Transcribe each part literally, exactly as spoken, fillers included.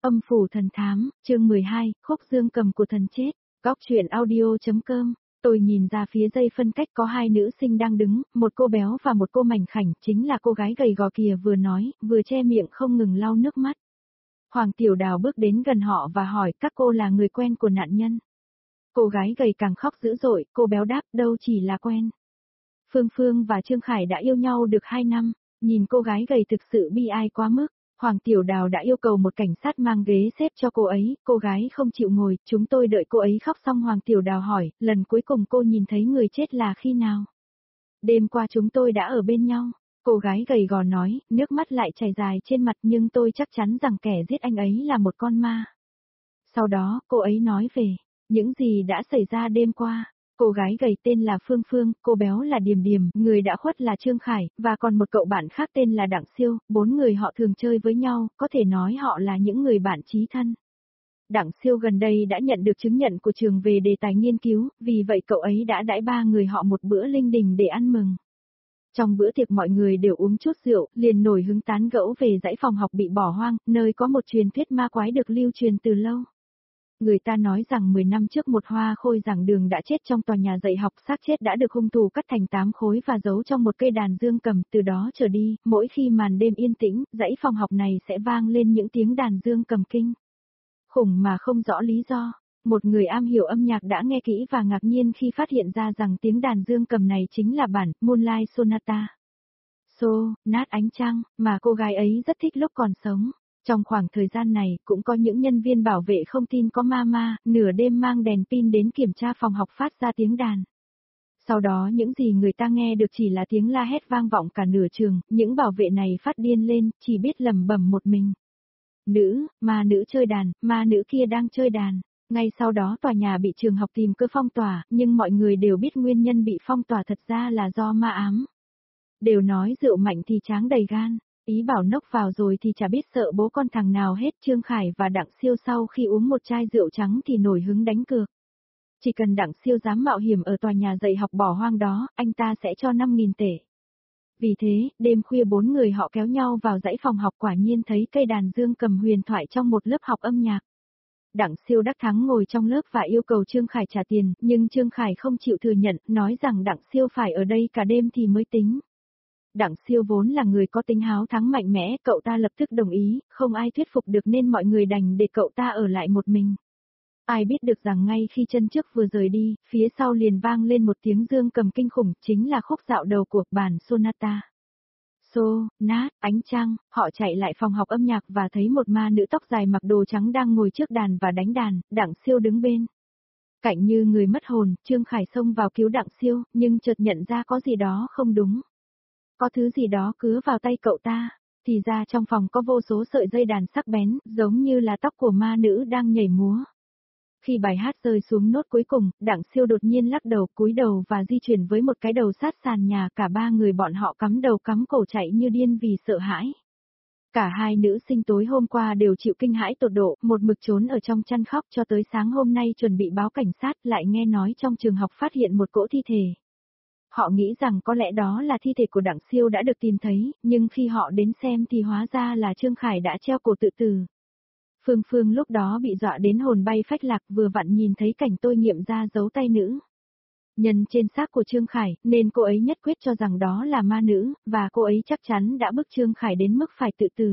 Âm phủ thần thám, chương mười hai, khúc dương cầm của thần chết, góc truyện audio.com. Tôi nhìn ra phía dây phân cách có hai nữ sinh đang đứng, một cô béo và một cô mảnh khảnh, chính là cô gái gầy gò kia vừa nói, vừa che miệng không ngừng lau nước mắt. Hoàng Tiểu Đào bước đến gần họ và hỏi các cô là người quen của nạn nhân. Cô gái gầy càng khóc dữ dội, cô béo đáp đâu chỉ là quen. Phương Phương và Trương Khải đã yêu nhau được hai năm, nhìn cô gái gầy thực sự bi ai quá mức. Hoàng Tiểu Đào đã yêu cầu một cảnh sát mang ghế xếp cho cô ấy, cô gái không chịu ngồi, chúng tôi đợi cô ấy khóc xong Hoàng Tiểu Đào hỏi, lần cuối cùng cô nhìn thấy người chết là khi nào? Đêm qua chúng tôi đã ở bên nhau, cô gái gầy gò nói, nước mắt lại chảy dài trên mặt nhưng tôi chắc chắn rằng kẻ giết anh ấy là một con ma. Sau đó, cô ấy nói về những gì đã xảy ra đêm qua. Cô gái gầy tên là Phương Phương, cô béo là Điềm Điềm, người đã khuất là Trương Khải, và còn một cậu bạn khác tên là Đặng Siêu, bốn người họ thường chơi với nhau, có thể nói họ là những người bạn chí thân. Đặng Siêu gần đây đã nhận được chứng nhận của trường về đề tài nghiên cứu, vì vậy cậu ấy đã đãi ba người họ một bữa linh đình để ăn mừng. Trong bữa tiệc mọi người đều uống chút rượu, liền nổi hứng tán gẫu về dãy phòng học bị bỏ hoang, nơi có một truyền thuyết ma quái được lưu truyền từ lâu. Người ta nói rằng mười năm trước một hoa khôi giảng đường đã chết trong tòa nhà dạy học, xác chết đã được hung thủ cắt thành tám khối và giấu trong một cây đàn dương cầm, từ đó trở đi, mỗi khi màn đêm yên tĩnh, dãy phòng học này sẽ vang lên những tiếng đàn dương cầm kinh khủng mà không rõ lý do. Một người am hiểu âm nhạc đã nghe kỹ và ngạc nhiên khi phát hiện ra rằng tiếng đàn dương cầm này chính là bản Moonlight Sonata. So, nát ánh trăng, mà cô gái ấy rất thích lúc còn sống. Trong khoảng thời gian này, cũng có những nhân viên bảo vệ không tin có ma ma, nửa đêm mang đèn pin đến kiểm tra phòng học phát ra tiếng đàn. Sau đó những gì người ta nghe được chỉ là tiếng la hét vang vọng cả nửa trường, những bảo vệ này phát điên lên, chỉ biết lẩm bẩm một mình. Nữ, ma nữ chơi đàn, ma nữ kia đang chơi đàn. Ngay sau đó tòa nhà bị trường học tìm cơ phong tỏa, nhưng mọi người đều biết nguyên nhân bị phong tỏa thật ra là do ma ám. Đều nói rượu mạnh thì tráng đầy gan. Ý bảo nốc vào rồi thì chả biết sợ bố con thằng nào hết. Trương Khải và Đặng Siêu sau khi uống một chai rượu trắng thì nổi hứng đánh cược. Chỉ cần Đặng Siêu dám mạo hiểm ở tòa nhà dạy học bỏ hoang đó, anh ta sẽ cho năm nghìn tệ. Vì thế, đêm khuya bốn người họ kéo nhau vào dãy phòng học, quả nhiên thấy cây đàn dương cầm huyền thoại trong một lớp học âm nhạc. Đặng Siêu đắc thắng ngồi trong lớp và yêu cầu Trương Khải trả tiền, nhưng Trương Khải không chịu thừa nhận, nói rằng Đặng Siêu phải ở đây cả đêm thì mới tính. Đặng Siêu vốn là người có tính háo thắng mạnh mẽ, cậu ta lập tức đồng ý, không ai thuyết phục được nên mọi người đành để cậu ta ở lại một mình. Ai biết được rằng ngay khi chân trước vừa rời đi, phía sau liền vang lên một tiếng dương cầm kinh khủng, chính là khúc dạo đầu của bản Sonata. So, nát, ánh trăng, họ chạy lại phòng học âm nhạc và thấy một ma nữ tóc dài mặc đồ trắng đang ngồi trước đàn và đánh đàn, Đặng Siêu đứng bên cạnh như người mất hồn. Trương Khải xông vào cứu Đặng Siêu, nhưng chợt nhận ra có gì đó không đúng. Có thứ gì đó cứa vào tay cậu ta, thì ra trong phòng có vô số sợi dây đàn sắc bén, giống như là tóc của ma nữ đang nhảy múa. Khi bài hát rơi xuống nốt cuối cùng, Đặng Siêu đột nhiên lắc đầu, cúi đầu và di chuyển với một cái đầu sát sàn nhà, cả ba người bọn họ cắm đầu cắm cổ chạy như điên vì sợ hãi. Cả hai nữ sinh tối hôm qua đều chịu kinh hãi tột độ, một mực trốn ở trong chăn khóc cho tới sáng hôm nay chuẩn bị báo cảnh sát, lại nghe nói trong trường học phát hiện một cỗ thi thể. Họ nghĩ rằng có lẽ đó là thi thể của Đặng Siêu đã được tìm thấy, nhưng khi họ đến xem thì hóa ra là Trương Khải đã treo cổ tự tử. Phương Phương lúc đó bị dọa đến hồn bay phách lạc, vừa vặn nhìn thấy cảnh tôi nghiệm ra dấu tay nữ nhân trên xác của Trương Khải, nên cô ấy nhất quyết cho rằng đó là ma nữ, và cô ấy chắc chắn đã bức Trương Khải đến mức phải tự tử.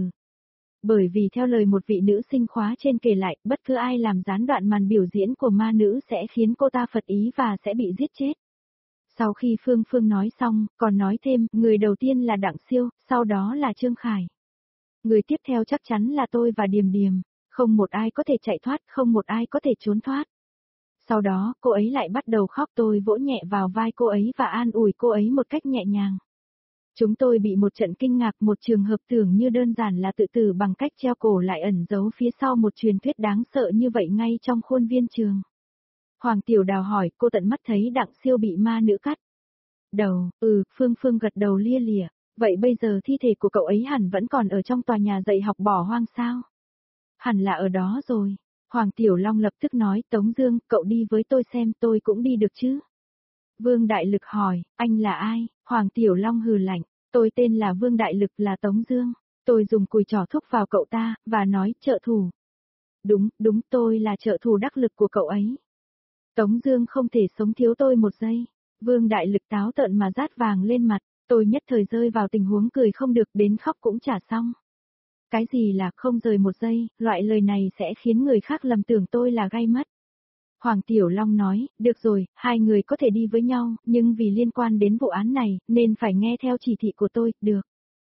Bởi vì theo lời một vị nữ sinh khóa trên kể lại, bất cứ ai làm gián đoạn màn biểu diễn của ma nữ sẽ khiến cô ta phật ý và sẽ bị giết chết. Sau khi Phương Phương nói xong, còn nói thêm, người đầu tiên là Đặng Siêu, sau đó là Trương Khải. Người tiếp theo chắc chắn là tôi và Điềm Điềm, không một ai có thể chạy thoát, không một ai có thể trốn thoát. Sau đó, cô ấy lại bắt đầu khóc, tôi vỗ nhẹ vào vai cô ấy và an ủi cô ấy một cách nhẹ nhàng. Chúng tôi bị một trận kinh ngạc, một trường hợp tưởng như đơn giản là tự tử bằng cách treo cổ lại ẩn giấu phía sau một truyền thuyết đáng sợ như vậy ngay trong khuôn viên trường. Hoàng Tiểu Đào hỏi, cô tận mắt thấy Đặng Siêu bị ma nữ cắt đầu? Ừ, Phương Phương gật đầu lia lịa. Vậy bây giờ thi thể của cậu ấy hẳn vẫn còn ở trong tòa nhà dạy học bỏ hoang sao? Hẳn là ở đó rồi. Hoàng Tiểu Long lập tức nói, Tống Dương, cậu đi với tôi xem, tôi cũng đi được chứ? Vương Đại Lực hỏi, anh là ai? Hoàng Tiểu Long hừ lạnh, tôi tên là Vương Đại Lực, là Tống Dương. Tôi dùng cùi trỏ thúc vào cậu ta, và nói, trợ thủ. đúng, đúng tôi là trợ thủ đắc lực của cậu ấy. Tống Dương không thể sống thiếu tôi một giây. Vương Đại Lực táo tợn mà rát vàng lên mặt, tôi nhất thời rơi vào tình huống cười không được đến khóc cũng chả xong. Cái gì là không rời một giây, loại lời này sẽ khiến người khác lầm tưởng tôi là gay mất. Hoàng Tiểu Long nói, được rồi, hai người có thể đi với nhau, nhưng vì liên quan đến vụ án này, nên phải nghe theo chỉ thị của tôi, được.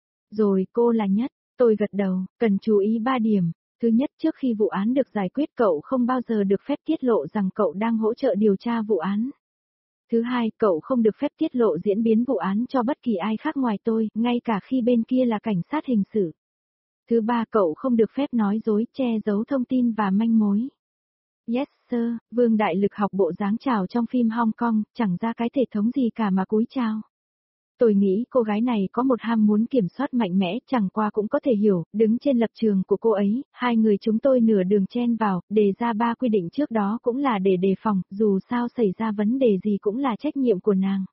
Rồi cô là Nhất, tôi gật đầu, cần chú ý ba điểm. Thứ nhất, trước khi vụ án được giải quyết cậu không bao giờ được phép tiết lộ rằng cậu đang hỗ trợ điều tra vụ án. Thứ hai, cậu không được phép tiết lộ diễn biến vụ án cho bất kỳ ai khác ngoài tôi, ngay cả khi bên kia là cảnh sát hình sự. Thứ ba, cậu không được phép nói dối, che giấu thông tin và manh mối. Yes sir, Vương Đại Lực học bộ dáng chào trong phim Hong Kong, chẳng ra cái thể thống gì cả mà cúi chào. Tôi nghĩ cô gái này có một ham muốn kiểm soát mạnh mẽ, chẳng qua cũng có thể hiểu, đứng trên lập trường của cô ấy, hai người chúng tôi nửa đường chen vào, đề ra ba quy định trước đó cũng là để đề phòng, dù sao xảy ra vấn đề gì cũng là trách nhiệm của nàng.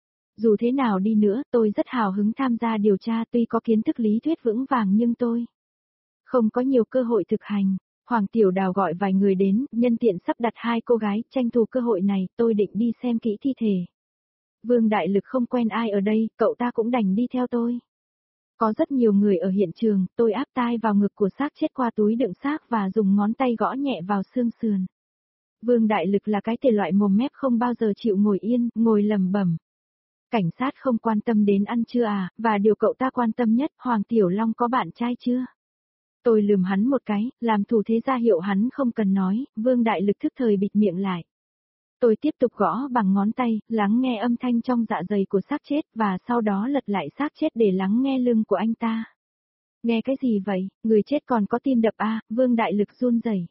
Dù thế nào đi nữa, tôi rất hào hứng tham gia điều tra tuy có kiến thức lý thuyết vững vàng nhưng tôi không có nhiều cơ hội thực hành. Hoàng Tiểu Đào gọi vài người đến, nhân tiện sắp đặt hai cô gái, tranh thủ cơ hội này, tôi định đi xem kỹ thi thể. Vương Đại Lực không quen ai ở đây, cậu ta cũng đành đi theo tôi. Có rất nhiều người ở hiện trường, tôi áp tai vào ngực của xác chết qua túi đựng xác và dùng ngón tay gõ nhẹ vào xương sườn. Vương Đại Lực là cái thể loại mồm mép không bao giờ chịu ngồi yên, ngồi lẩm bẩm. Cảnh sát không quan tâm đến ăn chưa à, và điều cậu ta quan tâm nhất, Hoàng Tiểu Long có bạn trai chưa? Tôi lườm hắn một cái, làm thủ thế ra hiệu hắn không cần nói, Vương Đại Lực thức thời bịt miệng lại. Tôi tiếp tục gõ bằng ngón tay, lắng nghe âm thanh trong dạ dày của xác chết và sau đó lật lại xác chết để lắng nghe lưng của anh ta. Nghe cái gì vậy, người chết còn có tim đập à, Vương Đại Lực run rẩy.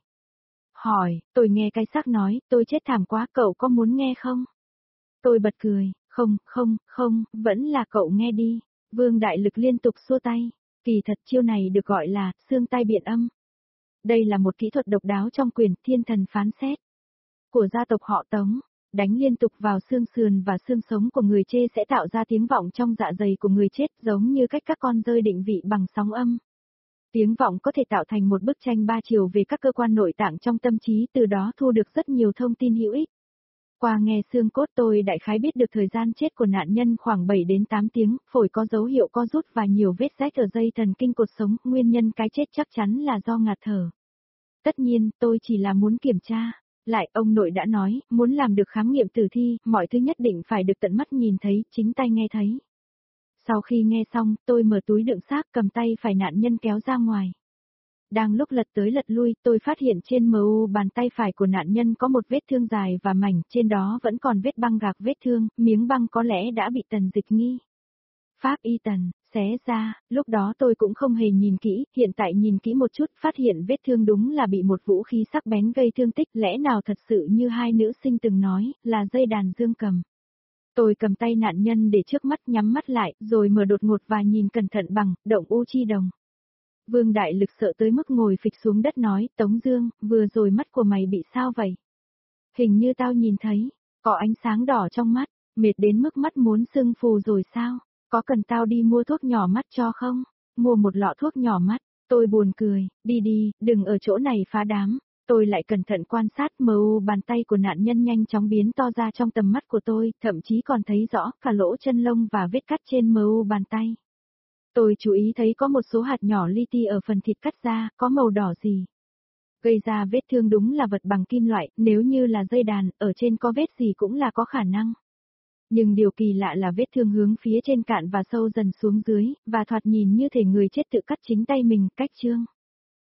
Hỏi, tôi nghe cái xác nói, tôi chết thảm quá, cậu có muốn nghe không? Tôi bật cười, không, không, không, vẫn là cậu nghe đi. Vương Đại Lực liên tục xua tay. Kỳ thật chiêu này được gọi là xương tai biện âm. Đây là một kỹ thuật độc đáo trong quyền thiên thần phán xét của gia tộc họ Tống. Đánh liên tục vào xương sườn và xương sống của người chết sẽ tạo ra tiếng vọng trong dạ dày của người chết, giống như cách các con rơi định vị bằng sóng âm. Tiếng vọng có thể tạo thành một bức tranh ba chiều về các cơ quan nội tạng trong tâm trí, từ đó thu được rất nhiều thông tin hữu ích. Qua nghe xương cốt tôi đại khái biết được thời gian chết của nạn nhân khoảng bảy đến tám tiếng, phổi có dấu hiệu co rút và nhiều vết rách ở dây thần kinh cột sống, nguyên nhân cái chết chắc chắn là do ngạt thở. Tất nhiên, tôi chỉ là muốn kiểm tra. Lại, ông nội đã nói, muốn làm được khám nghiệm tử thi, mọi thứ nhất định phải được tận mắt nhìn thấy, chính tay nghe thấy. Sau khi nghe xong, tôi mở túi đựng xác, cầm tay phải nạn nhân kéo ra ngoài. Đang lúc lật tới lật lui, tôi phát hiện trên mờ u bàn tay phải của nạn nhân có một vết thương dài và mảnh, trên đó vẫn còn vết băng gạc vết thương, miếng băng có lẽ đã bị Tần Dịch nghi. Pháp y Tần, xé ra, lúc đó tôi cũng không hề nhìn kỹ, hiện tại nhìn kỹ một chút, phát hiện vết thương đúng là bị một vũ khí sắc bén gây thương tích, lẽ nào thật sự như hai nữ sinh từng nói, là dây đàn dương cầm. Tôi cầm tay nạn nhân để trước mắt nhắm mắt lại, rồi mở đột ngột và nhìn cẩn thận bằng, động u chi đồng. Vương Đại Lực sợ tới mức ngồi phịch xuống đất nói, Tống Dương, vừa rồi mắt của mày bị sao vậy? Hình như tao nhìn thấy, có ánh sáng đỏ trong mắt, mệt đến mức mắt muốn sưng phù rồi sao? Có cần tao đi mua thuốc nhỏ mắt cho không? Mua một lọ thuốc nhỏ mắt, tôi buồn cười, đi đi, đừng ở chỗ này phá đám. Tôi lại cẩn thận quan sát mờ u bàn tay của nạn nhân nhanh chóng biến to ra trong tầm mắt của tôi, thậm chí còn thấy rõ cả lỗ chân lông và vết cắt trên mờ u bàn tay. Tôi chú ý thấy có một số hạt nhỏ li ti ở phần thịt cắt ra, có màu đỏ gì. Gây ra vết thương đúng là vật bằng kim loại, nếu như là dây đàn, ở trên có vết gì cũng là có khả năng. Nhưng điều kỳ lạ là vết thương hướng phía trên cạn và sâu dần xuống dưới, và thoạt nhìn như thể người chết tự cắt chính tay mình, cách chương.